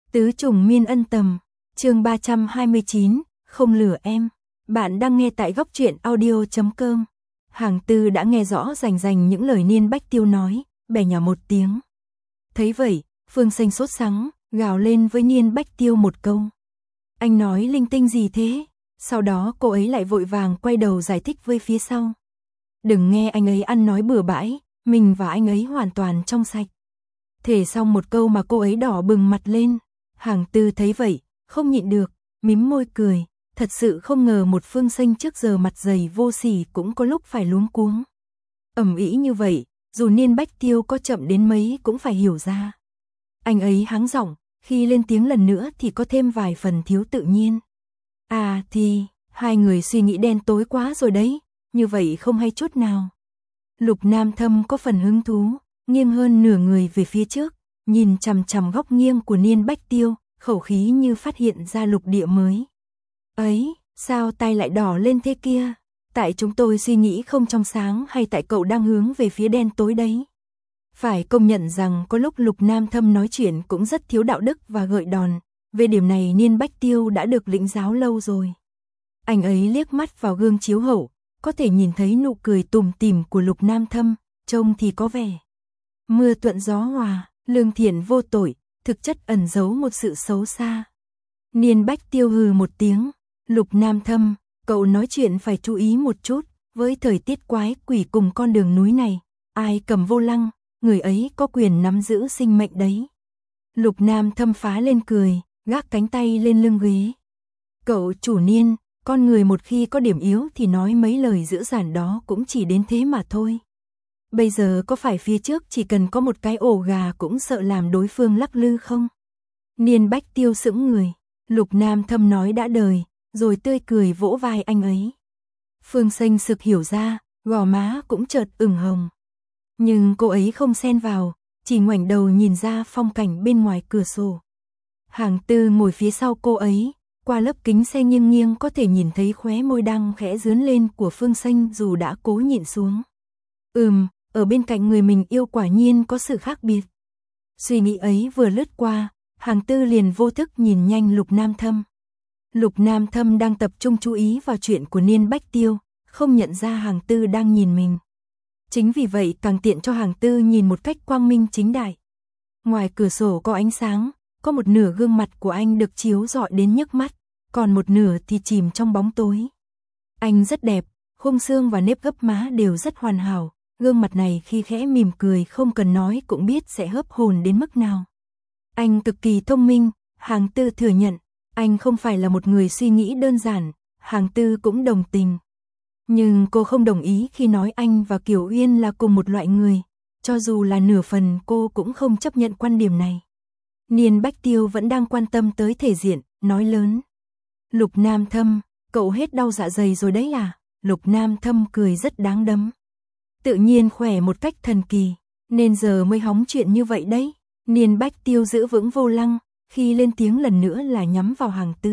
Tứ trùng miên ân tầm, chương 329, không lừa em. Bạn đang nghe tại góc truyện audio.com. Hàng Tư đã nghe rõ rành những lời Niên Bách Tiêu nói, bè nhỏ một tiếng. Thấy vậy, Phương Xanh sốt sắng, gào lên với Niên Bách Tiêu một câu. Anh nói linh tinh gì thế? Sau đó cô ấy lại vội vàng quay đầu giải thích với phía sau. Đừng nghe anh ấy ăn nói bừa bãi, mình và anh ấy hoàn toàn trong sạch. Thể xong một câu mà cô ấy đỏ bừng mặt lên. Hàng Tư thấy vậy, không nhịn được, mím môi cười, thật sự không ngờ một Phương Xanh trước giờ mặt dày vô sỉ cũng có lúc phải luống cuống. Ầm ĩ như vậy, dù Niên Bách Tiêu có chậm đến mấy cũng phải hiểu ra. Anh ấy hắng giọng, khi lên tiếng lần nữa thì có thêm vài phần thiếu tự nhiên. À thì, hai người suy nghĩ đen tối quá rồi đấy, như vậy không hay chút nào. Lục Nam Thâm có phần hứng thú, nghiêng hơn nửa người về phía trước, nhìn chằm chằm góc nghiêng của Niên Bách Tiêu, khẩu khí như phát hiện ra lục địa mới. Ấy, sao tay lại đỏ lên thế kia? Tại chúng tôi suy nghĩ không trong sáng hay tại cậu đang hướng về phía đen tối đấy? Phải công nhận rằng có lúc Lục Nam Thâm nói chuyện cũng rất thiếu đạo đức và gợi đòn, về điểm này Niên Bách Tiêu đã được lĩnh giáo lâu rồi. Anh ấy liếc mắt vào gương chiếu hậu, có thể nhìn thấy nụ cười tủm tỉm của Lục Nam Thâm, trông thì có vẻ mưa thuận gió hòa, lương thiện vô tội, thực chất ẩn giấu một sự xấu xa. Niên Bách Tiêu hừ một tiếng, Lục Nam Thâm, cậu nói chuyện phải chú ý một chút, với thời tiết quái quỷ cùng con đường núi này, ai cầm vô lăng, người ấy có quyền nắm giữ sinh mệnh đấy. Lục Nam Thâm phá lên cười, gác cánh tay lên lưng ghế. Cậu chủ Niên, con người một khi có điểm yếu thì nói mấy lời dữ dằn đó cũng chỉ đến thế mà thôi. Bây giờ có phải phía trước chỉ cần có một cái ổ gà cũng sợ làm đối phương lắc lư không? Niên Bách Tiêu sững người, Lục Nam Thâm nói đã đời, rồi tươi cười vỗ vai anh ấy. Phương Xanh sực hiểu ra, gò má cũng chợt ửng hồng. Nhưng cô ấy không xen vào, chỉ ngoảnh đầu nhìn ra phong cảnh bên ngoài cửa sổ. Hàng Tư ngồi phía sau cô ấy, qua lớp kính xe nghiêng nghiêng có thể nhìn thấy khóe môi đang khẽ dướn lên của Phương Xanh dù đã cố nhịn xuống. Ở bên cạnh người mình yêu quả nhiên có sự khác biệt. Suy nghĩ ấy vừa lướt qua, Hàng Tư liền vô thức nhìn nhanh Lục Nam Thâm. Lục Nam Thâm đang tập trung chú ý vào chuyện của Niên Bách Tiêu, không nhận ra Hàng Tư đang nhìn mình. Chính vì vậy càng tiện cho Hàng Tư nhìn một cách quang minh chính đại. Ngoài cửa sổ có ánh sáng, có một nửa gương mặt của anh được chiếu rọi đến nhức mắt, còn một nửa thì chìm trong bóng tối. Anh rất đẹp, khung xương và nếp gấp má đều rất hoàn hảo. Gương mặt này khi khẽ mỉm cười không cần nói cũng biết sẽ hớp hồn đến mức nào. Anh cực kỳ thông minh, Hàng Tư thừa nhận, anh không phải là một người suy nghĩ đơn giản, Hàng Tư cũng đồng tình. Nhưng cô không đồng ý khi nói anh và Kiều Uyên là cùng một loại người, cho dù là nửa phần cô cũng không chấp nhận quan điểm này. Niên Bách Tiêu vẫn đang quan tâm tới thể diện, nói lớn. Lục Nam Thâm, cậu hết đau dạ dày rồi đấy à? Lục Nam Thâm cười rất đáng đấm. Tự nhiên khỏe một cách thần kỳ, nên giờ mới hóng chuyện như vậy đấy. Niên Bách Tiêu giữ vững vô lăng, khi lên tiếng lần nữa là nhắm vào Hàng Tư.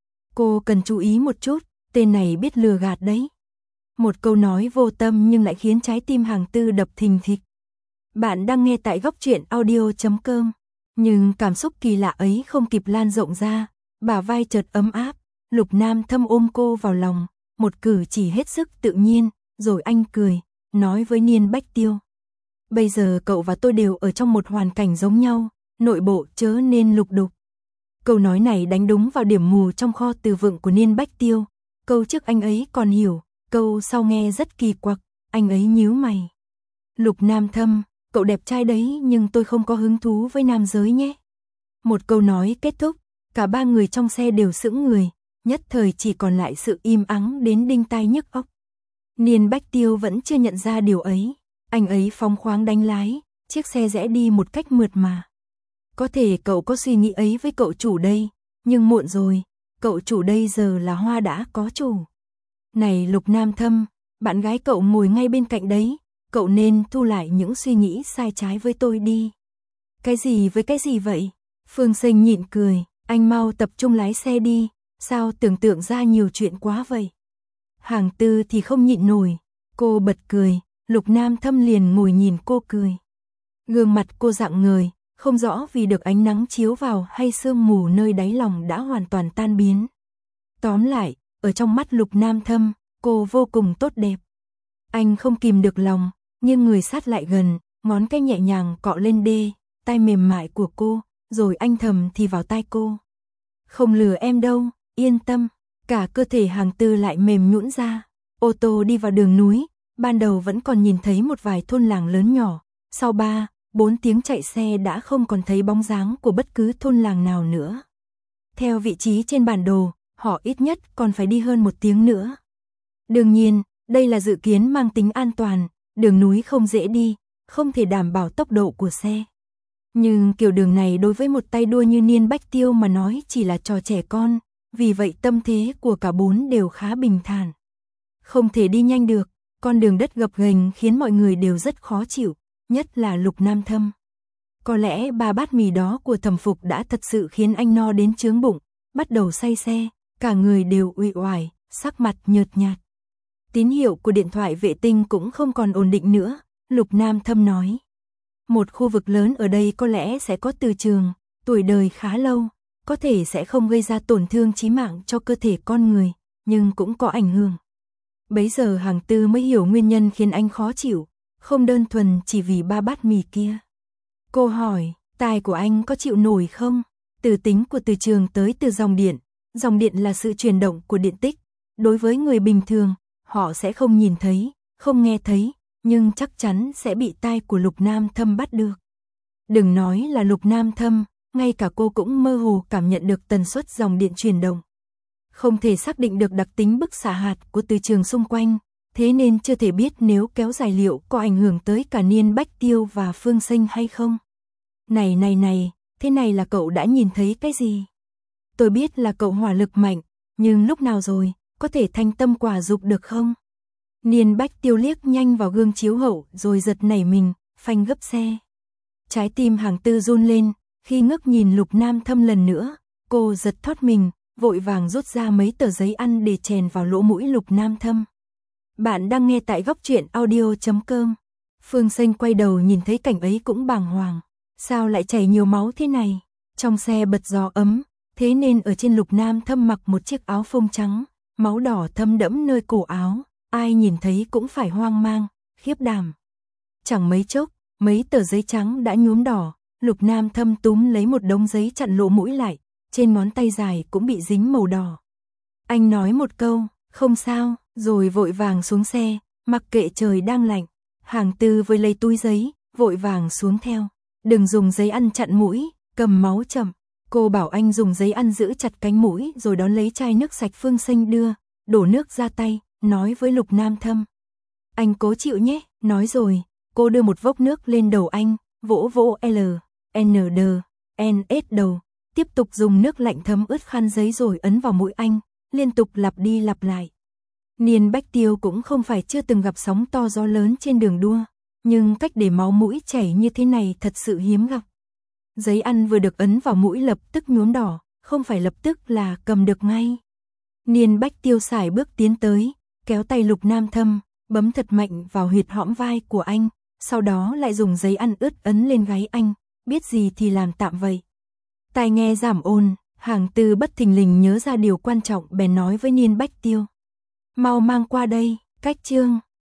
Cô cần chú ý một chút, tên này biết lừa gạt đấy. Một câu nói vô tâm nhưng lại khiến trái tim Hàng Tư đập thình thịch. Bạn đang nghe tại góc truyện audio.com, nhưng cảm xúc kỳ lạ ấy không kịp lan rộng ra, bả vai chợt ấm áp, Lục Nam Thâm ôm cô vào lòng, một cử chỉ hết sức tự nhiên, rồi anh cười, nói với Niên Bách Tiêu. Bây giờ cậu và tôi đều ở trong một hoàn cảnh giống nhau, nội bộ chớ nên lục đục. Câu nói này đánh đúng vào điểm mù trong kho từ vựng của Niên Bách Tiêu. Câu trước anh ấy còn hiểu, câu sau nghe rất kỳ quặc, anh ấy nhíu mày. Lục Nam Thâm, cậu đẹp trai đấy nhưng tôi không có hứng thú với nam giới nhé. Một câu nói kết thúc, cả ba người trong xe đều sững người, nhất thời chỉ còn lại sự im ắng đến đinh tai nhức óc. Niên Bách Tiêu vẫn chưa nhận ra điều ấy, anh ấy phóng khoáng đánh lái, chiếc xe rẽ đi một cách mượt mà. Có thể cậu có suy nghĩ ấy với cậu chủ đây, nhưng muộn rồi, cậu chủ đây giờ là hoa đã có chủ. Này Lục Nam Thâm, bạn gái cậu ngồi ngay bên cạnh đấy, cậu nên thu lại những suy nghĩ sai trái với tôi đi. Cái gì với cái gì vậy? Phương Xanh nhịn cười, anh mau tập trung lái xe đi, sao tưởng tượng ra nhiều chuyện quá vậy? Hàng Tư thì không nhịn nổi, cô bật cười, Lục Nam Thâm liền ngồi nhìn cô cười. Gương mặt cô rạng ngời, không rõ vì được ánh nắng chiếu vào hay sương mù nơi đáy lòng đã hoàn toàn tan biến. Tóm lại, ở trong mắt Lục Nam Thâm, cô vô cùng tốt đẹp. Anh không kìm được lòng, nhưng người sát lại gần, ngón cái nhẹ nhàng cọ lên đê, tai mềm mại của cô, rồi anh thầm thì vào tai cô. Không lừa em đâu, yên tâm. Cả cơ thể Hàng Tư lại mềm nhũn ra. Ô tô đi vào đường núi, ban đầu vẫn còn nhìn thấy một vài thôn làng lớn nhỏ, sau 3-4 tiếng chạy xe đã không còn thấy bóng dáng của bất cứ thôn làng nào nữa. Theo vị trí trên bản đồ, họ ít nhất còn phải đi hơn 1 tiếng nữa. Đương nhiên, đây là dự kiến mang tính an toàn, đường núi không dễ đi, không thể đảm bảo tốc độ của xe. Nhưng kiểu đường này đối với một tay đua như Niên Bách Tiêu mà nói chỉ là trò trẻ con, vì vậy tâm thế của cả 4 đều khá bình thản. Không thể đi nhanh được, con đường đất gập ghềnh khiến mọi người đều rất khó chịu, nhất là Lục Nam Thâm. Có lẽ 3 bát mì đó của Thẩm Phục đã thật sự khiến anh no đến chướng bụng, bắt đầu say xe, cả người đều uể oải, sắc mặt nhợt nhạt. Tín hiệu của điện thoại vệ tinh cũng không còn ổn định nữa, Lục Nam Thâm nói. Một khu vực lớn ở đây có lẽ sẽ có từ trường, tuổi đời khá lâu, có thể sẽ không gây ra tổn thương chí mạng cho cơ thể con người, nhưng cũng có ảnh hưởng. Bấy giờ Hàng Tư mới hiểu nguyên nhân khiến anh khó chịu, không đơn thuần chỉ vì 3 bát mì kia. Cô hỏi, tai của anh có chịu nổi không? Từ tính của từ trường tới từ dòng điện là sự chuyển động của điện tích. Đối với người bình thường, họ sẽ không nhìn thấy, không nghe thấy, nhưng chắc chắn sẽ bị tai của Lục Nam Thâm bắt được. Đừng nói là Lục Nam Thâm, ngay cả cô cũng mơ hồ cảm nhận được tần suất dòng điện chuyển động. Không thể xác định được đặc tính bức xạ hạt của từ trường xung quanh, thế nên chưa thể biết nếu kéo dài liệu có ảnh hưởng tới cả Niên Bách Tiêu và Phương Sinh hay không. Này, thế này là cậu đã nhìn thấy cái gì? Tôi biết là cậu hỏa lực mạnh, nhưng lúc nào rồi, có thể thành tâm quả dục được không? Niên Bách Tiêu liếc nhanh vào gương chiếu hậu rồi giật nảy mình, phanh gấp xe. Trái tim Hàng Tư run lên, khi ngước nhìn Lục Nam Thâm lần nữa, cô giật thoát mình, vội vàng rút ra mấy tờ giấy ăn để chèn vào lỗ mũi Lục Nam Thâm. Bạn đang nghe tại góc truyện audio.com. Phương Sinh quay đầu nhìn thấy cảnh ấy cũng bàng hoàng. Sao lại chảy nhiều máu thế này? Trong xe bật gió ấm, thế nên ở trên Lục Nam Thâm mặc một chiếc áo phông trắng, máu đỏ thấm đẫm nơi cổ áo, ai nhìn thấy cũng phải hoang mang, khiếp đảm. Chẳng mấy chốc, mấy tờ giấy trắng đã nhuốm đỏ, Lục Nam Thâm túm lấy một đống giấy chặn lỗ mũi lại, trên ngón tay dài cũng bị dính màu đỏ. Anh nói một câu, không sao, rồi vội vàng xuống xe, mặc kệ trời đang lạnh. Hàng Tư với lấy túi giấy, vội vàng xuống theo. Đừng dùng giấy ăn chặn mũi, cầm máu chậm. Cô bảo anh dùng giấy ăn giữ chặt cánh mũi rồi đón lấy chai nước sạch Phương Sinh đưa, đổ nước ra tay, nói với Lục Nam Thâm. Anh cố chịu nhé, nói rồi, cô đưa một vốc nước lên đầu anh, vỗ vỗ LND đầu, tiếp tục dùng nước lạnh thấm ướt khăn giấy rồi ấn vào mũi anh, liên tục lặp đi lặp lại. Niên Bách Tiêu cũng không phải chưa từng gặp sóng to gió lớn trên đường đua, nhưng cách để máu mũi chảy như thế này thật sự hiếm gặp. Giấy ăn vừa được ấn vào mũi lập tức nhuốm đỏ, không phải lập tức là cầm được ngay. Niên Bách Tiêu sải bước tiến tới, kéo tay Lục Nam Thâm, bấm thật mạnh vào huyệt hõm vai của anh, sau đó lại dùng giấy ăn ướt ấn lên gáy anh, biết gì thì làm tạm vậy. Tai nghe giảm ồn, Hàng Tư bất thình lình nhớ ra điều quan trọng bèn nói với Niên Bách Tiêu. Mau mang qua đây, cách chương.